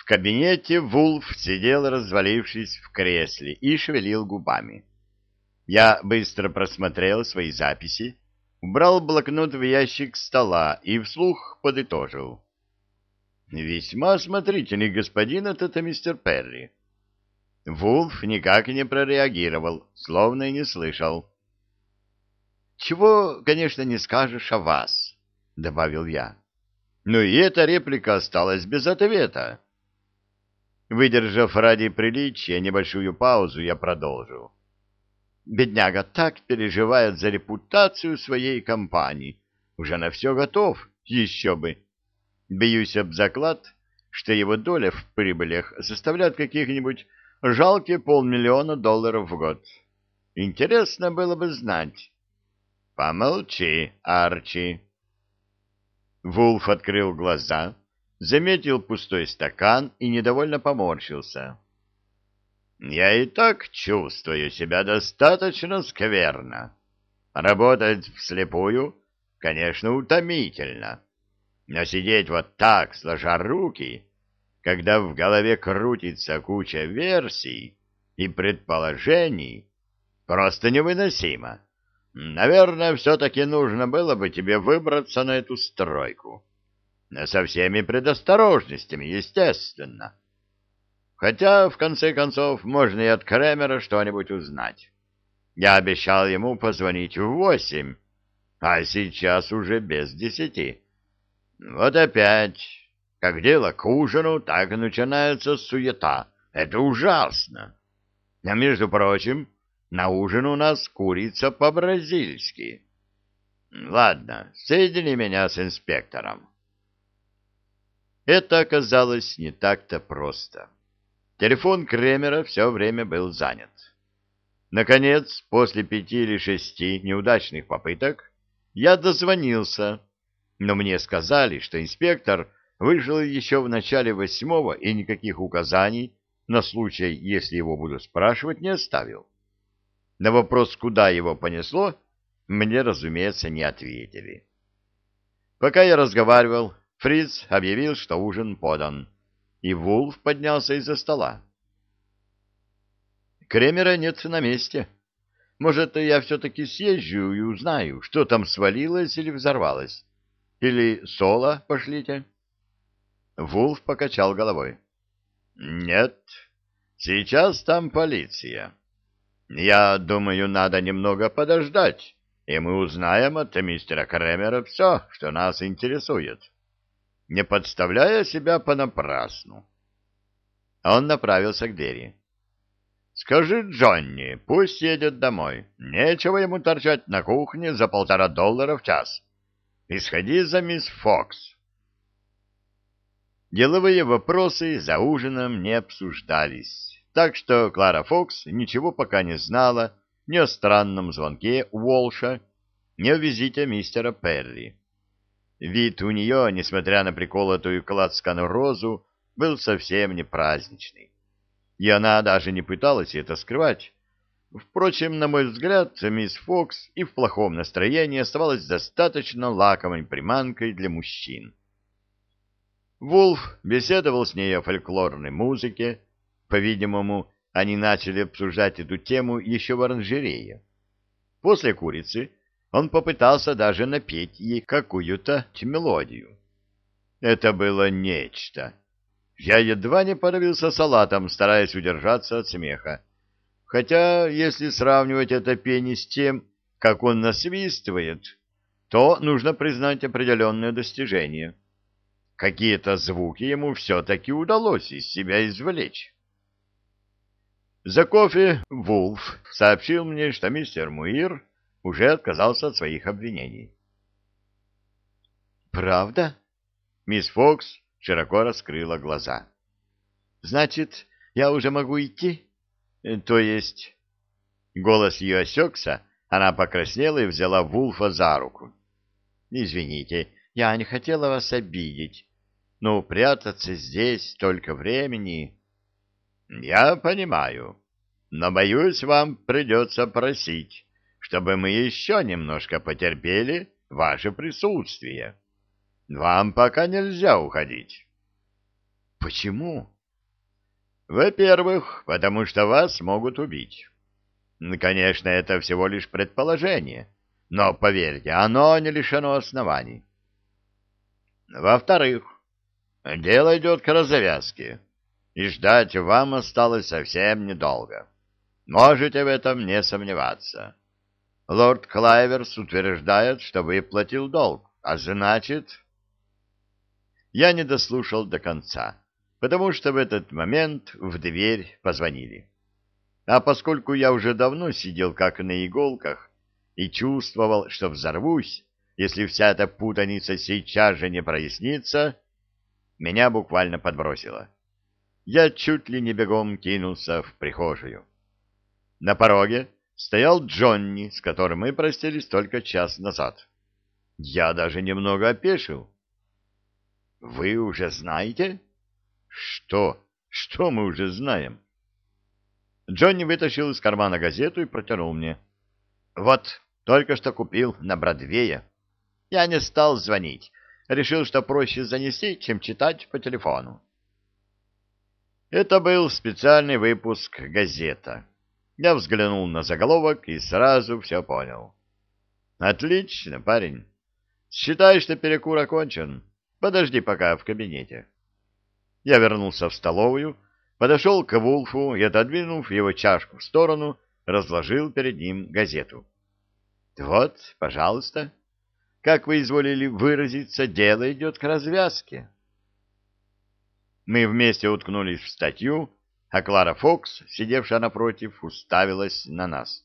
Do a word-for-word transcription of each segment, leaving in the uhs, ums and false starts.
В кабинете Вулф сидел, развалившись в кресле, и шевелил губами. Я быстро просмотрел свои записи, убрал блокнот в ящик стола и вслух подытожил. Весьма осмотрительный господин этот мистер Перри. Вулф никак не прореагировал, словно и не слышал. «Чего, конечно, не скажешь о вас», — добавил я. Но и эта реплика осталась без ответа. Выдержав ради приличия небольшую паузу, я продолжил. Бедняга так переживает за репутацию своей компании. Уже на все готов, еще бы. Бьюсь об заклад, что его доля в прибылях составляет каких-нибудь жалкие полмиллиона долларов в год. Интересно было бы знать. Помолчи, Арчи. Вулф открыл глаза, заметил пустой стакан и недовольно поморщился. Я и так чувствую себя достаточно скверно. Работать вслепую, конечно, утомительно. Но сидеть вот так, сложа руки, когда в голове крутится куча версий и предположений, просто невыносимо. Наверное, все-таки нужно было бы тебе выбраться на эту стройку. Но со всеми предосторожностями, естественно. Хотя, в конце концов, можно и от Кремера что-нибудь узнать. Я обещал ему позвонить в восемь, а сейчас уже без десяти. Вот опять, как дело к ужину, так и начинается суета. Это ужасно. А между прочим, на ужин у нас курица по-бразильски. Ладно, соедини меня с инспектором. Это оказалось не так-то просто. Телефон Кремера все время был занят. Наконец, после пяти или шести неудачных попыток, я дозвонился, но мне сказали, что инспектор вышел еще в начале восьмого и никаких указаний на случай, если его буду спрашивать, не оставил. На вопрос, куда его понесло, мне, разумеется, не ответили. Пока я разговаривал, Фриц объявил, что ужин подан, и Вулф поднялся из-за стола. Кремера нет на месте. Может, я все-таки съезжу и узнаю, что там свалилось или взорвалось. Или соло пошлите? Вулф покачал головой. Нет, сейчас там полиция. Я думаю, надо немного подождать, и мы узнаем от мистера Кремера все, что нас интересует, не подставляя себя понапрасну. Он направился к двери. Скажи Джонни, пусть едет домой. Нечего ему торчать на кухне за полтора доллара в час. И сходи за мисс Фокс. Деловые вопросы за ужином не обсуждались, так что Клара Фокс ничего пока не знала ни о странном звонке Уолша, ни о визите мистера Перри. Вид у нее, несмотря на приколотую к лацкану розу, был совсем не праздничный. И она даже не пыталась это скрывать. Впрочем, на мой взгляд, мисс Фокс и в плохом настроении оставалась достаточно лакомой приманкой для мужчин. Вулф беседовал с ней о фольклорной музыке. По-видимому, они начали обсуждать эту тему еще в оранжерее. После курицы он попытался даже напеть ей какую-то мелодию. Это было нечто. Я едва не подавился салатом, стараясь удержаться от смеха. Хотя, если сравнивать это пение с тем, как он насвистывает, то нужно признать определенное достижение. Какие-то звуки ему все-таки удалось из себя извлечь. За кофе Вулф сообщил мне, что мистер Муир уже отказался от своих обвинений. «Правда?» Мисс Фокс широко раскрыла глаза. «Значит, я уже могу идти? То есть...» Голос ее осекся, она покраснела и взяла Вулфа за руку. «Извините, я не хотела вас обидеть, но прятаться здесь столько времени...» «Я понимаю, но, боюсь, вам придется просить, чтобы мы еще немножко потерпели ваше присутствие. Вам пока нельзя уходить». «Почему?» Во-первых, потому что вас могут убить. Конечно, это всего лишь предположение, но, поверьте, оно не лишено оснований. Во-вторых, дело идет к развязке, и ждать вам осталось совсем недолго. Можете в этом не сомневаться. Лорд Клайверс утверждает, что выплатил долг, а значит... Я не дослушал до конца, потому что в этот момент в дверь позвонили. А поскольку я уже давно сидел как на иголках и чувствовал, что взорвусь, если вся эта путаница сейчас же не прояснится, меня буквально подбросило. Я чуть ли не бегом кинулся в прихожую. На пороге стоял Джонни, с которым мы простились только час назад. Я даже немного опешил. «Вы уже знаете?» «Что? Что мы уже знаем?» Джонни вытащил из кармана газету и протянул мне. «Вот, только что купил на Бродвее. Я не стал звонить. Решил, что проще занести, чем читать по телефону». Это был специальный выпуск «Газета». Я взглянул на заголовок и сразу все понял. «Отлично, парень. Считай, что перекур окончен. Подожди пока в кабинете». Я вернулся в столовую, подошел к Вулфу и, отодвинув его чашку в сторону, разложил перед ним газету. «Вот, пожалуйста. Как вы изволили выразиться, дело идет к развязке». Мы вместе уткнулись в статью, а Клара Фокс, сидевшая напротив, уставилась на нас.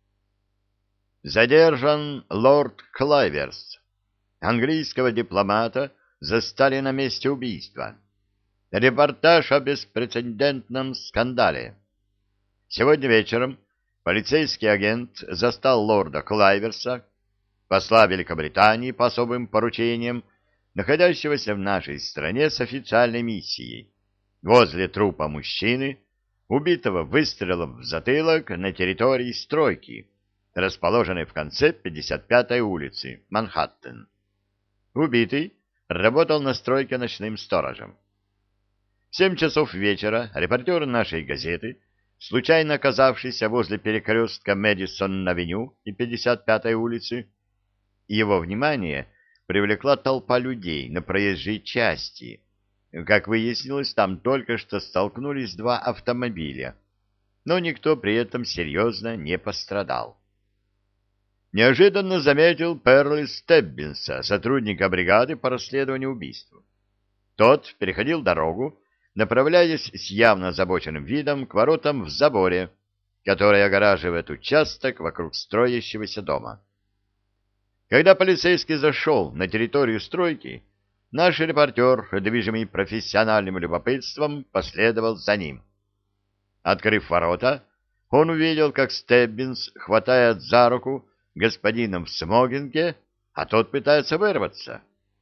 «Задержан лорд Клайверс. Английского дипломата застали на месте убийства. Репортаж о беспрецедентном скандале. Сегодня вечером полицейский агент застал лорда Клайверса, посла Великобритании по особым поручениям, находящегося в нашей стране с официальной миссией, возле трупа мужчины, убитого выстрелом в затылок на территории стройки, расположенной в конце пятьдесят пятой улицы, Манхэттен. Убитый работал на стройке ночным сторожем. В семь часов вечера репортер нашей газеты, случайно оказавшийся возле перекрестка Мэдисон-авеню и пятьдесят пятой улицы, его внимание привлекла толпа людей на проезжей части. Как выяснилось, там только что столкнулись два автомобиля, но никто при этом серьезно не пострадал. Неожиданно заметил Перли Стеббинса, сотрудника бригады по расследованию убийства. Тот переходил дорогу, направляясь с явно озабоченным видом к воротам в заборе, который огораживает участок вокруг строящегося дома. Когда полицейский зашел на территорию стройки, наш репортер, движимый профессиональным любопытством, последовал за ним. Открыв ворота, он увидел, как Стеббинс хватает за руку господина в смокинге, а тот пытается вырваться.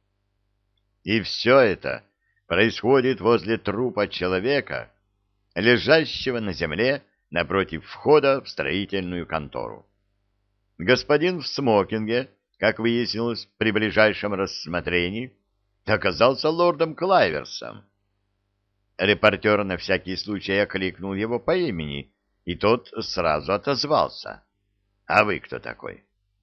И все это происходит возле трупа человека, лежащего на земле напротив входа в строительную контору. Господин в смокинге, как выяснилось при ближайшем рассмотрении, оказался лордом Клайверсом. Репортер на всякий случай окликнул его по имени, и тот сразу отозвался. «А вы кто такой?»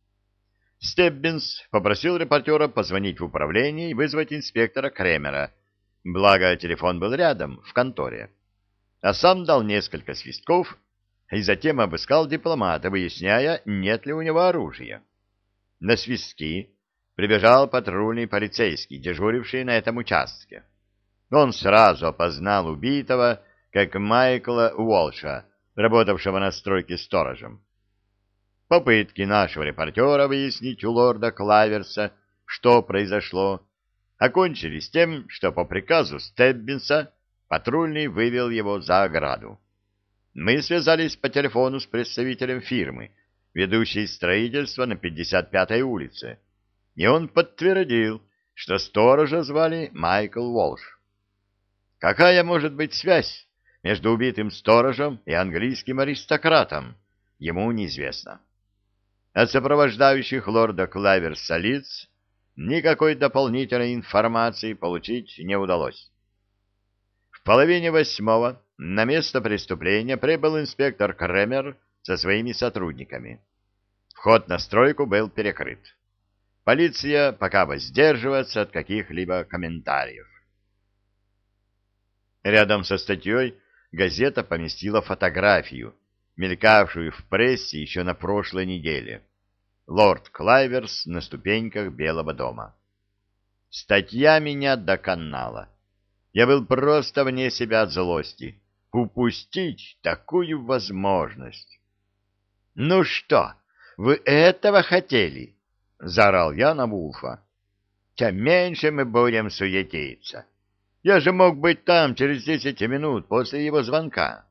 Стеббинс попросил репортера позвонить в управление и вызвать инспектора Кремера, благо телефон был рядом, в конторе. А сам дал несколько свистков и затем обыскал дипломата, выясняя, нет ли у него оружия. На свистки прибежал патрульный полицейский, дежуривший на этом участке. Он сразу опознал убитого как Майкла Уолша, работавшего на стройке сторожем. Попытки нашего репортера выяснить у лорда Клайверса, что произошло, окончились тем, что по приказу Стеббинса патрульный вывел его за ограду. Мы связались по телефону с представителем фирмы, ведущей строительство на пятьдесят пятой улице, и он подтвердил, что сторожа звали Майкл Уолш. Какая может быть связь между убитым сторожем и английским аристократом, ему неизвестно. От сопровождающих лорда Клайверса лиц никакой дополнительной информации получить не удалось. В половине восьмого на место преступления прибыл инспектор Кремер со своими сотрудниками. Вход на стройку был перекрыт. Полиция пока воздерживается от каких-либо комментариев. Рядом со статьей газета поместила фотографию, мелькавшую в прессе еще на прошлой неделе. Лорд Клайверс на ступеньках Белого дома. Статья меня доконала. Я был просто вне себя от злости. Упустить такую возможность. — Ну что, вы этого хотели? — заорал я на Вулфа. — Тем меньше мы будем суетиться. Я же мог быть там через десять минут после его звонка.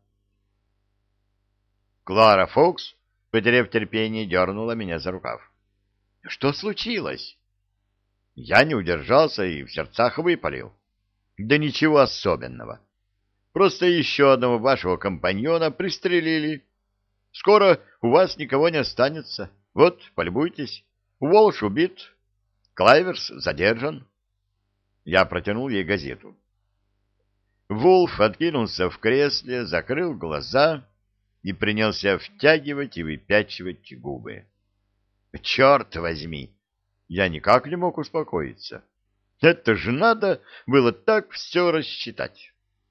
Клара Фокс, потеряв терпение, дернула меня за рукав. — Что случилось? Я не удержался и в сердцах выпалил. — Да ничего особенного. Просто еще одного вашего компаньона пристрелили. Скоро у вас никого не останется. Вот, полюбуйтесь. Уолш убит. Клайверс задержан. Я протянул ей газету. Вулф откинулся в кресле, закрыл глаза и принялся втягивать и выпячивать губы. Черт возьми! Я никак не мог успокоиться. Это же надо было так все рассчитать.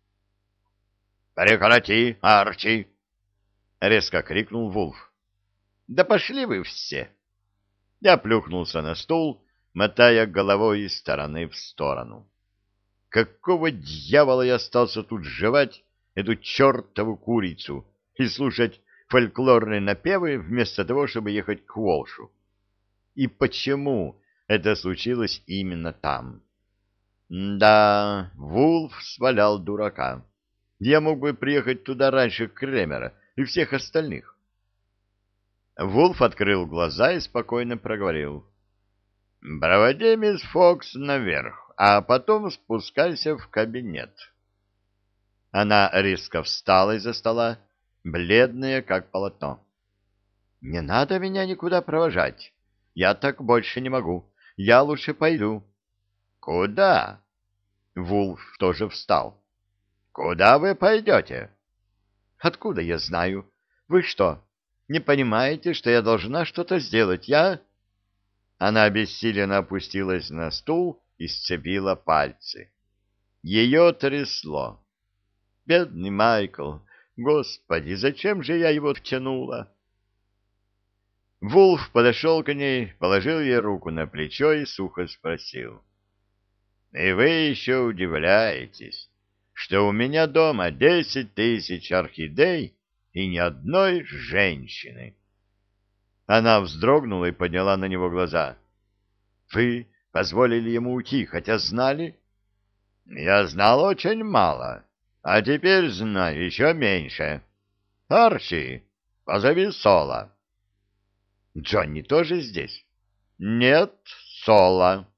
«Прекрати, Арчи!» — резко крикнул Вулф. «Да пошли вы все!» Я плюхнулся на стул, мотая головой из стороны в сторону. Какого дьявола я остался тут жевать эту чертову курицу и слушать фольклорные напевы вместо того, чтобы ехать к Уолшу? И почему это случилось именно там? Да, Вулф свалял дурака. Я мог бы приехать туда раньше Кремера и всех остальных. Вулф открыл глаза и спокойно проговорил. «Проводи мисс Фокс наверх, а потом спускайся в кабинет». Она резко встала из-за стола, бледная, как полотно. «Не надо меня никуда провожать. Я так больше не могу. Я лучше пойду». «Куда?» Вулф тоже встал. «Куда вы пойдете?» «Откуда я знаю? Вы что, не понимаете, что я должна что-то сделать? Я...» Она обессиленно опустилась на стул и сцепила пальцы. Ее трясло. «Бедный Майкл! Господи, зачем же я его втянула?» Вулф подошел к ней, положил ей руку на плечо и сухо спросил. «И вы еще удивляетесь, что у меня дома десять тысяч орхидей и ни одной женщины?» Она вздрогнула и подняла на него глаза. «Вы позволили ему уйти, хотя знали?» «Я знал очень мало, а теперь знаю еще меньше. Арчи, позови Сола». «Джонни тоже здесь?» «Нет, Сола».